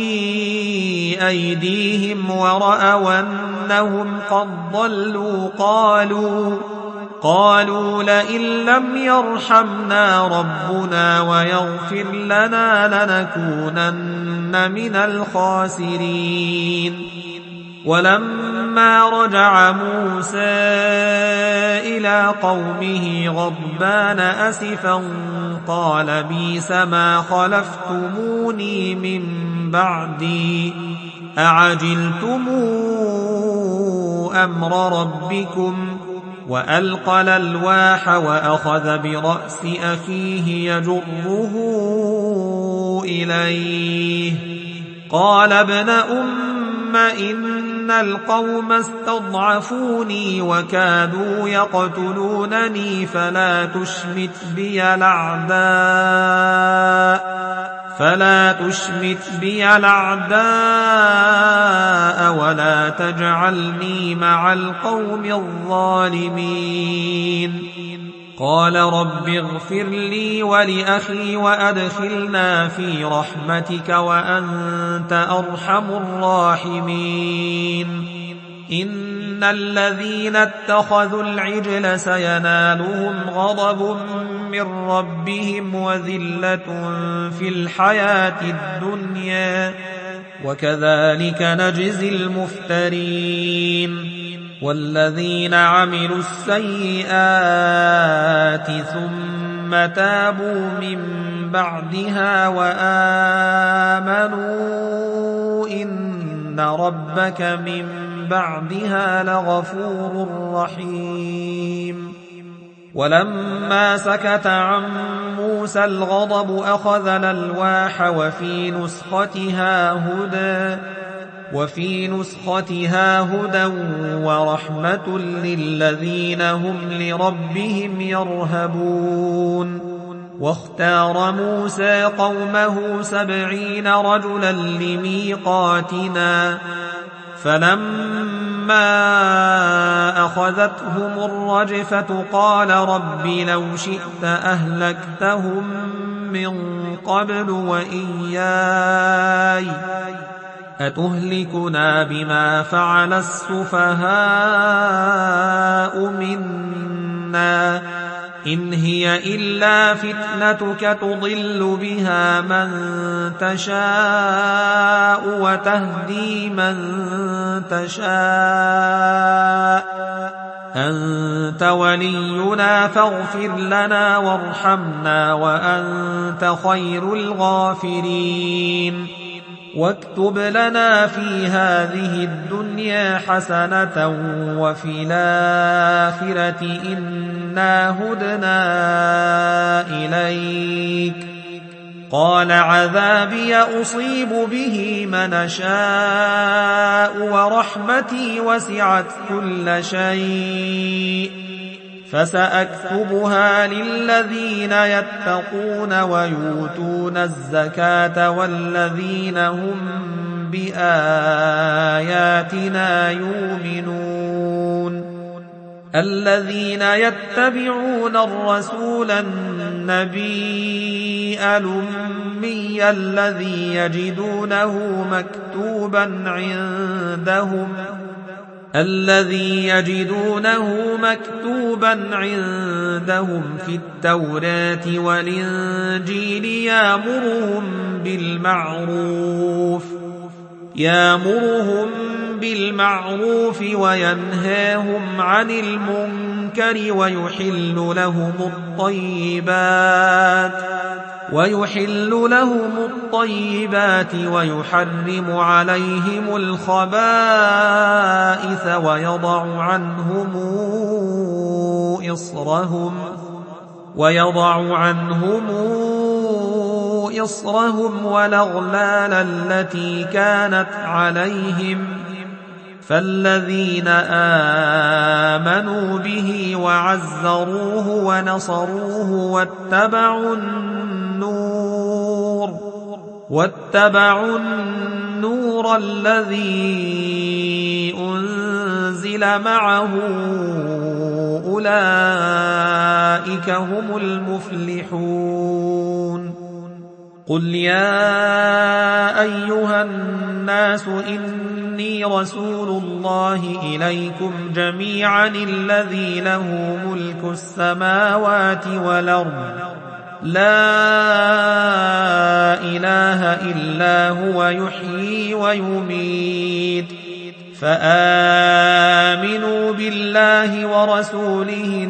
Speaker 1: أيديهم ورأوا أنهم قد ضلوا قالوا لئن لم يرحمنا ربنا ويغفر لنا لنكونن من الخاسرين ولما رجع موسى إلى قومه غضبان أسفا قال بئس ما خلفتموني من بعدي أعجلتم أمر ربكم وألقى الألواح وأخذ برأس أخيه يجره إليه قال ابن أم إن القوم استضعفوني وكادوا يقتلونني فلا تشمت بي الأعداء ولا تجعلني مع القوم الظالمين قال رب اغفر لي ولأخي وأدخلنا في رحمتك وأنت أرحم الراحمين إن الذين اتخذوا العجل سينالهم غضب من ربهم وذلة في الحياة الدنيا وكذلك نجزي المفترين والذين عملوا السيئات ثم تابوا من بعدها وآمنوا إن ربك من بعدها لغفور رحيم ولما سكت عن موسى الغضب أخذ الألواح وفي نسختها هدى ورحمة للذين هم لربهم يرهبون واختار موسى قومه 70 رجلا لميقاتنا فلما أخذتهم الرجفة قال رب لو شئت أهلكتهم من قبل وإياي أتهلكنا بما فعل السفهاء منا إن هي إلا فتنتك تضل بها من تشاء وتهدي من تشاء أنت ولينا فاغفر لنا وارحمنا وأنت خير الغافرين واكتب لنا في هذه الدنيا حسنة وفي الآخرة إنا هدنا إليك قال عذابي أصيب به من أشاء ورحمتي وسعت كل شيء فسأكتبها للذين يتقون ويؤتون الزكاة والذين هم بآياتنا يؤمنون الذين يتبعون الرسول النبي الأمي الذي يجدونه مكتوبا عندهم في التوراة والإنجيل يأمرهم بالمعروف وينهاهم عن المنكر ويحل لهم الطيبات ويحرم عليهم الخبائث ويضع عنهم إصرهم والأغلال التي كانت عليهم فالذين آمنوا به وعزروه ونصروه واتبعوا النور الذي أنزل معه أولئك هم المفلحون قل يا أيها الناس إني رسول الله إليكم جميعا الذي له ملك السماوات والأرض لا إله إلا هو يحيي ويميت فآمنوا بالله ورسوله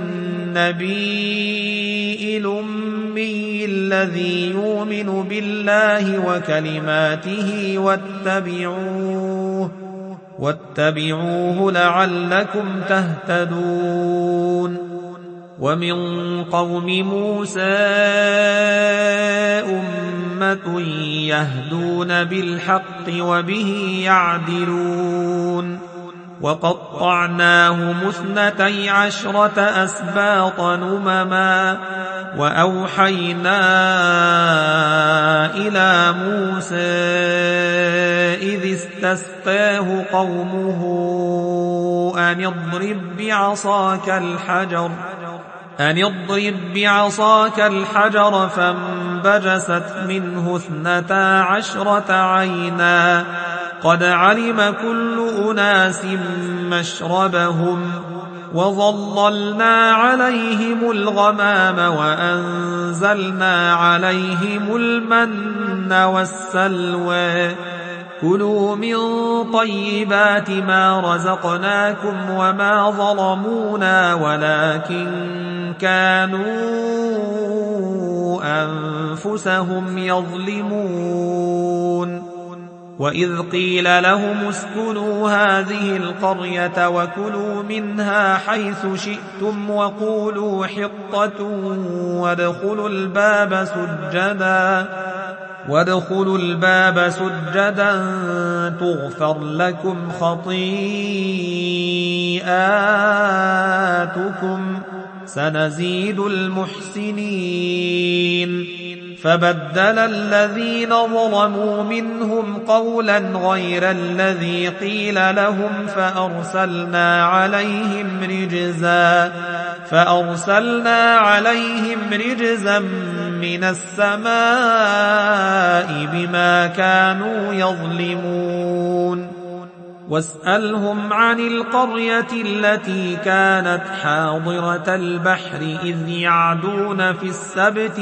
Speaker 1: النبي الأمي الذي يؤمن بالله وكلماته واتبعوه لعلكم تهتدون ومن قوم موسى أمة يهدون بالحق وبه يعدلون وقطعناهم 12 أسباطا أمما وأوحينا إلى موسى إذ استسقاه قومه أن اضرب بعصاك الحجر فانبجست منه 12 عينا قد علم كل أناس مشربهم وظللنا عليهم الغمام وأنزلنا عليهم المن والسلوى كلوا من طيبات ما رزقناكم وما ظلمونا ولكن كانوا أنفسهم يظلمون وإذ قيل لهم اسكنوا هذه القرية وكلوا منها حيث شئتم وقولوا حطة وادخلوا الباب سجدا تغفر لكم خطيئاتكم سنزيد المحسنين فبدل الذين ظلموا منهم قولا غير الذي قيل لهم فأرسلنا عليهم رجزا من السماء بما كانوا يظلمون واسألهم عن القرية التي كانت حاضرة البحر إذ يعدون في السبت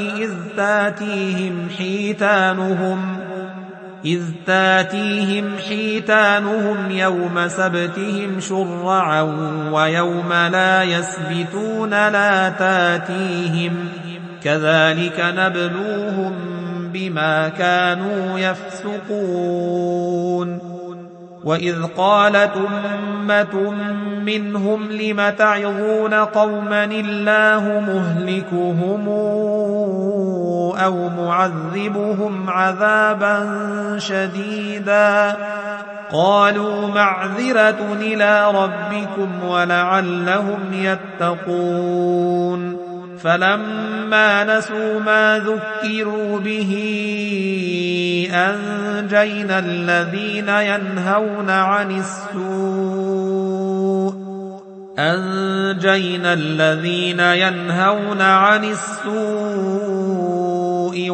Speaker 1: إذ تاتيهم حيتانهم يوم سبتهم شرعا ويوم لا يسبتون لا تاتيهم كذلك نبلوهم بما كانوا يفسقون وإذ قالت أمة منهم لم تعظون قوما الله مهلكهم أو معذبهم عذابا شديدا قالوا معذرة إلى ربكم ولعلهم يتقون فلما نسوا ما ذكروا به أنجينا الذين ينهون عن السوء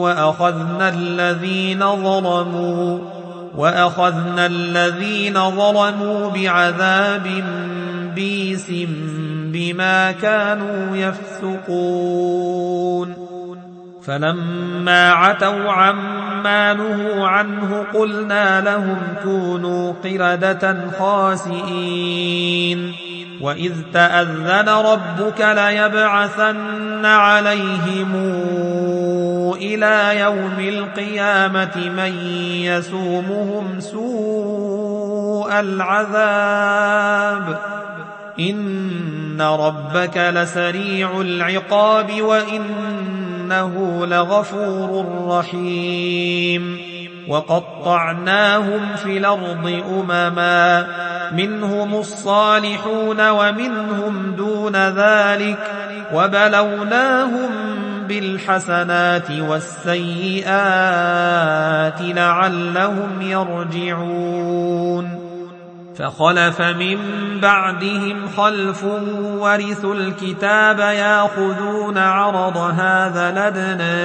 Speaker 1: وأخذنا الذين ظلموا بعذاب بئيس بما كانوا يفسقون فلما عتوا عما نهوا عنه قلنا لهم كونوا قردة خاسئين وإذ تأذن ربك ليبعثن عليهم إلى يوم القيامة من يسومهم سوء العذاب إن ربك لسريع العقاب وإنه لغفور رحيم وقطعناهم في الأرض أمما منهم الصالحون ومنهم دون ذلك وبلوناهم بالحسنات والسيئات لعلهم يرجعون فخلف من بعدهم خلف ورثوا الكتاب يأخذون عرض هذا الأدنى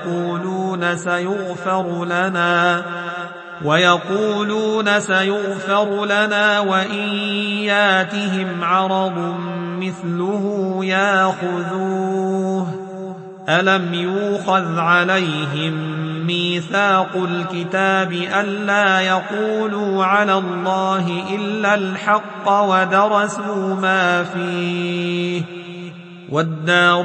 Speaker 1: ويقولون سيغفر لنا وإن ياتهم عرض مثله يأخذوه ألم يؤخذ عليهم ميثاق الكتاب ألا يقولوا على الله إلا الحق ودرسوا ما فيه والدار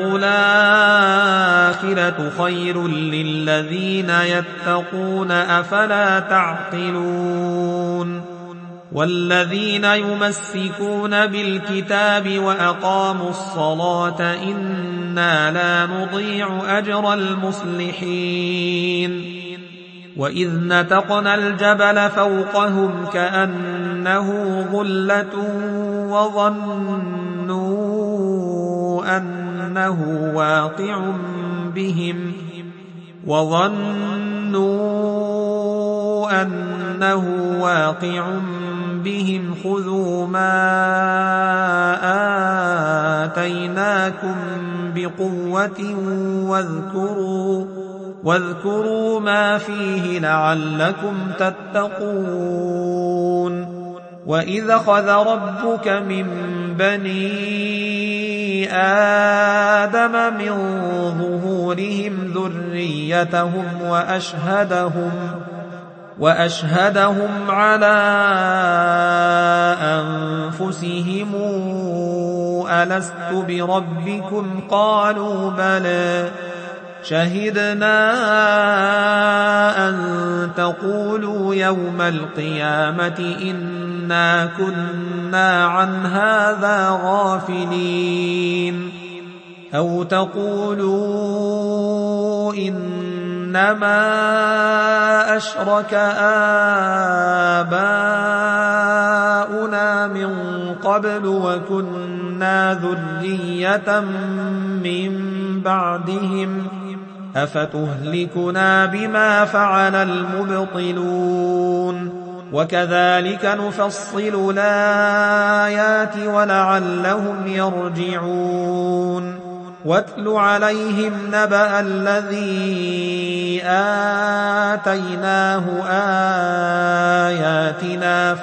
Speaker 1: الآخرة خير للذين يتقون أفلا تعقلون والذين يمسكون بالكتاب وأقاموا الصلاة إنا لا نضيع أجر المصلحين وإذ نتقنا الجبل فوقهم كأنه ظلة وظنوا أنه واقع بهم خذوا ما آتيناكم بقوة واذكروا ما فيه لعلكم تتقون وإذ أخذ ربك من بني آدم من ظهورهم ذريتهم وأشهدهم على أنفسهم ألست بربكم قالوا بلى شهدنا أن تقولوا يوم القيامة إنا كنا عن هذا غافلين أو تقولوا إنما أشرك آباؤنا من قبل وكنا ذرية من بعدهم أفتهلكنا بما فعل المبطلون وكذلك نفصل الآيات ولعلهم يرجعون واتل عليهم نبأ الذي آتيناه آياتنا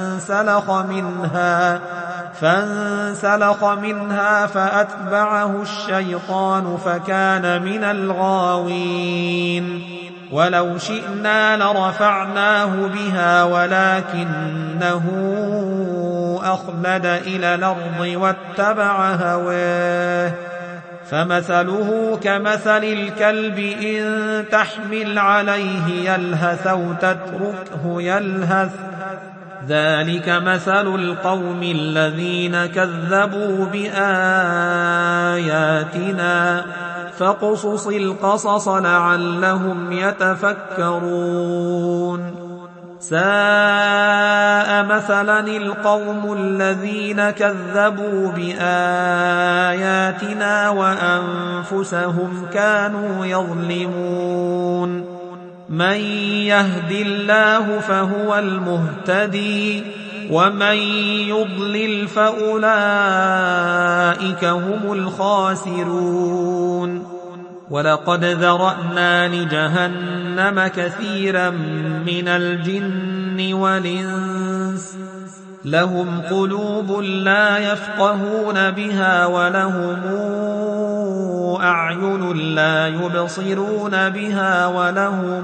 Speaker 1: فانسلخ منها فأتبعه الشيطان فكان من الغاوين ولو شئنا لرفعناه بها ولكنه أخلد إلى الأرض واتبع هواه فمثله كمثل الكلب إن تحمل عليه يلهث أو تتركه يلهث ذلك مثل القوم الذين كذبوا بآياتنا فاقصص القصص لعلهم يتفكرون ساء مثلا القوم الذين كذبوا بآياتنا وأنفسهم كانوا يظلمون من يهد الله فهو المهتدي ومن يضلل فأولئك هم الخاسرون ولقد ذرأنا لجهنم كثيرا من الجن والإنس لهم قلوب لا يفقهون بها ولهم أعين لا يبصرون بها ولهم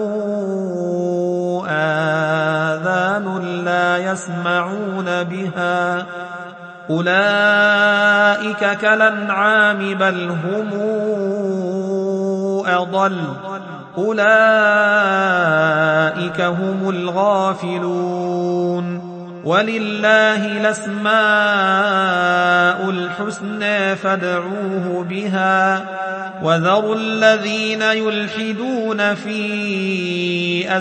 Speaker 1: آذان لا يسمعون بها أولئك كالأنعام بل هم أضل أولئك هم الغافلون ولله الأسماء الحسنى فادعوه بها وذروا الذين يلحدون في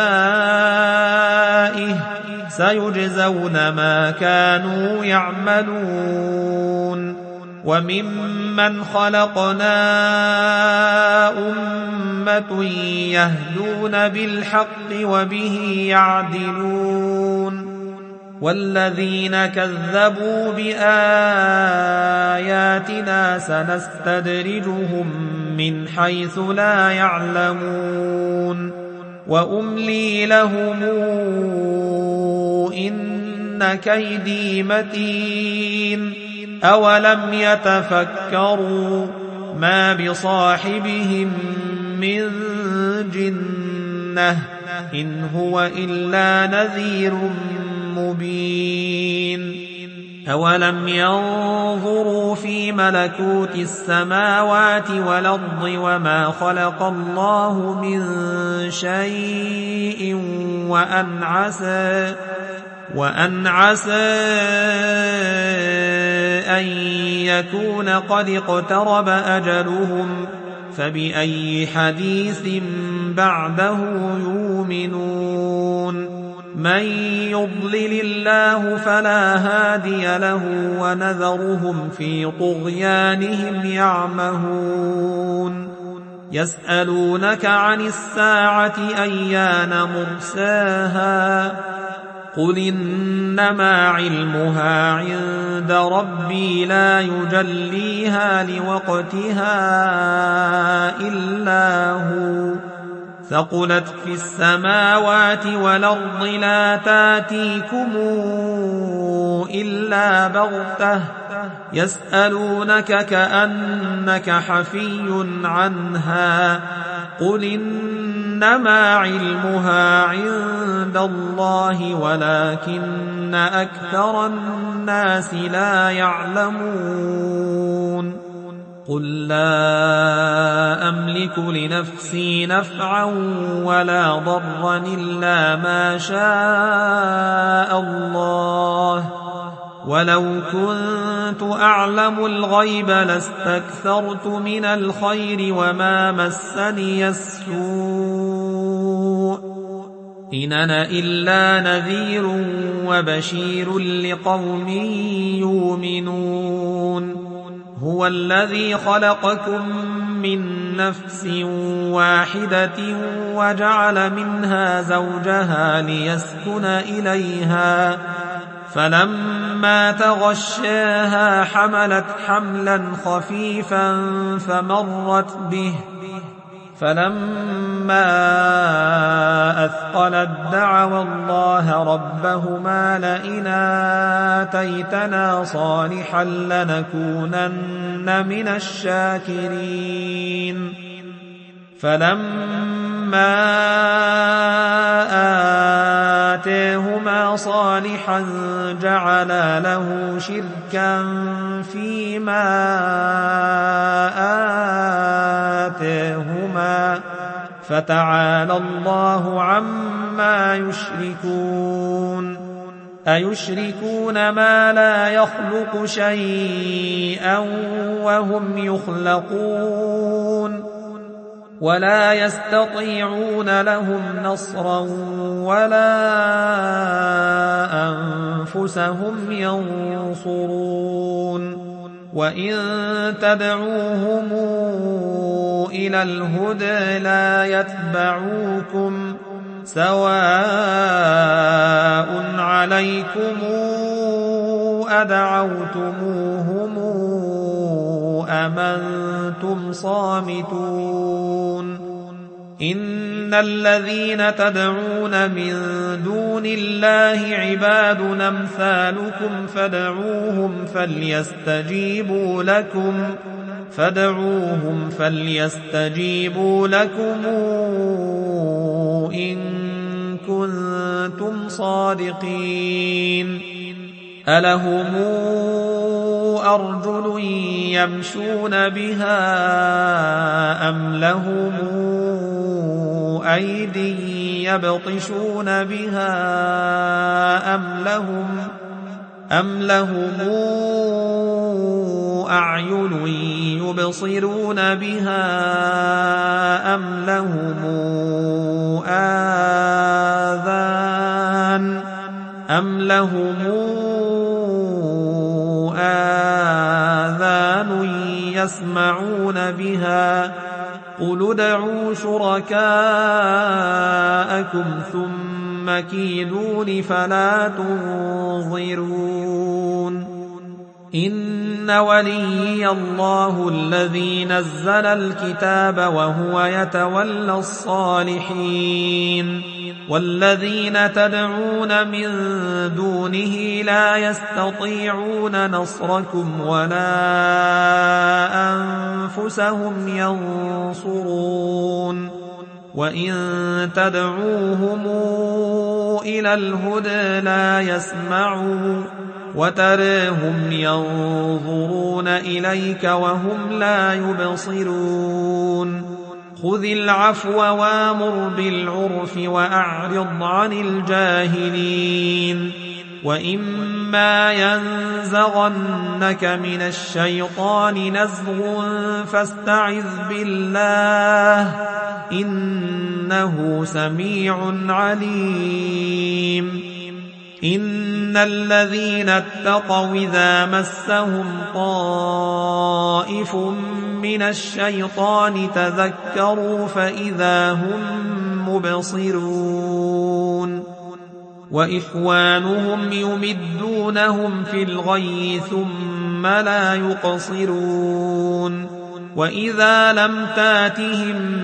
Speaker 1: أسمائه سيجزون ما كانوا يعملون وممن خلقنا أمة يهدون بالحق وبه يعدلون والذين كذبوا بآياتنا سنستدرجهم من حيث لا يعلمون وأملي لهم إن كيدي متين أولم يتفكروا ما بصاحبهم من جنة إن هو إلا نذير مبين أولم ينظروا في ملكوت السماوات والأرض وما خلق الله من شيء وأن عسى أن يكون قد اقترب أجلهم فبأي حديث بعده يؤمنون من يضلل الله فلا هادي له ونذرهم في طغيانهم يعمهون يسألونك عن الساعة أيان مرساها قل إنما علمها عند ربي لا يجليها لوقتها إلا هو ثقلت في السماوات والأرض لا تاتيكم إلا بغتة يسألونك كأنك حفي عنها قل إنما علمها عند الله ولكن أكثر الناس لا يعلمون قل لا أملك لنفسي نفعا ولا ضرا إلا ما شاء الله ولو كنت أعلم الغيب لاستكثرت من الخير وما مسني السوء إن أنا إلا نذير وبشير لقوم يؤمنون هو الذي خلقكم من نفس واحدة وجعل منها زوجها ليسكن إليها فلما تغشاها حملت حملا خفيفا فمرت به فلما أثقلت دعوا الله ربهما لئن آتيتنا صالحا لنكونن من الشاكرين فلما آتاهما صالحا جعلا له شركا فيما آتاهما فتعالى الله عما يشركون أيشركون ما لا يخلق شيئا وهم يخلقون ولا يستطيعون لهم نصرا ولا أنفسهم ينصرون وإن تدعوهم إلى الهدى لا يتبعوكم سواء عليكم أدعوتموهم أم أنتم صامتون إن الذين تدعون من دون الله عباد أمثالكم فادعوهم فليستجيبوا لكم إن كنتم صادقين ألهم أرجل يمشون بها أم لهم أيدي يبطشون بها أم لهم أعين يبصرون بها أم لهم آذان يسمعون بها قل ادعوا شركاءكم ثم كيدون فلا تنظرون إن وليي الله الذي نزل الكتاب وهو يتولى الصالحين والذين تدعون من دونه لا يستطيعون نصركم ولا أنفسهم ينصرون وإن تدعوهم إلى الهدى لا يسمعوا وتراهم ينظرون إليك وهم لا يبصرون خذ العفو وامر بالعرف وأعرض عن الجاهلين وإما ينزغنك من الشيطان نزغ فاستعذ بالله إنه سميع عليم إن الذين اتقوا إذا مسهم طائف من الشيطان تذكروا فإذا هم مبصرون وإخوانهم يمدونهم في الغي ثم لا يقصرون وإذا لم تاتهم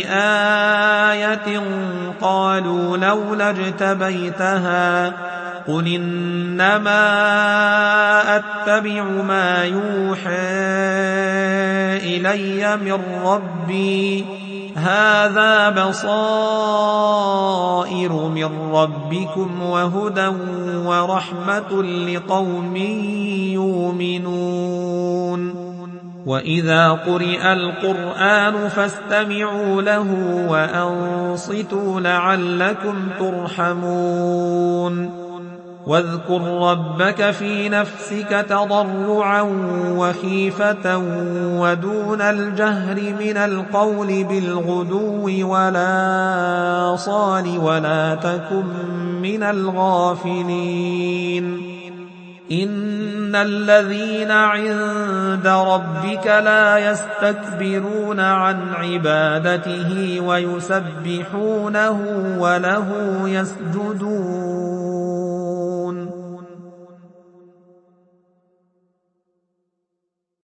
Speaker 1: بآية قالوا لولا اجتبيتها قل إنما أتبع ما يوحى إلي من ربي هذا بصائر من ربكم وهدى ورحمة لقوم يؤمنون وإذا قرئ القرآن فاستمعوا له وأنصتوا لعلكم ترحمون واذكر ربك في نفسك تضرعا وخيفة ودون الجهر من القول بالغدو ولا صال ولا تكن من الغافلين إن الذين عند ربك لا يستكبرون عن عبادته ويسبحونه وله يسجدون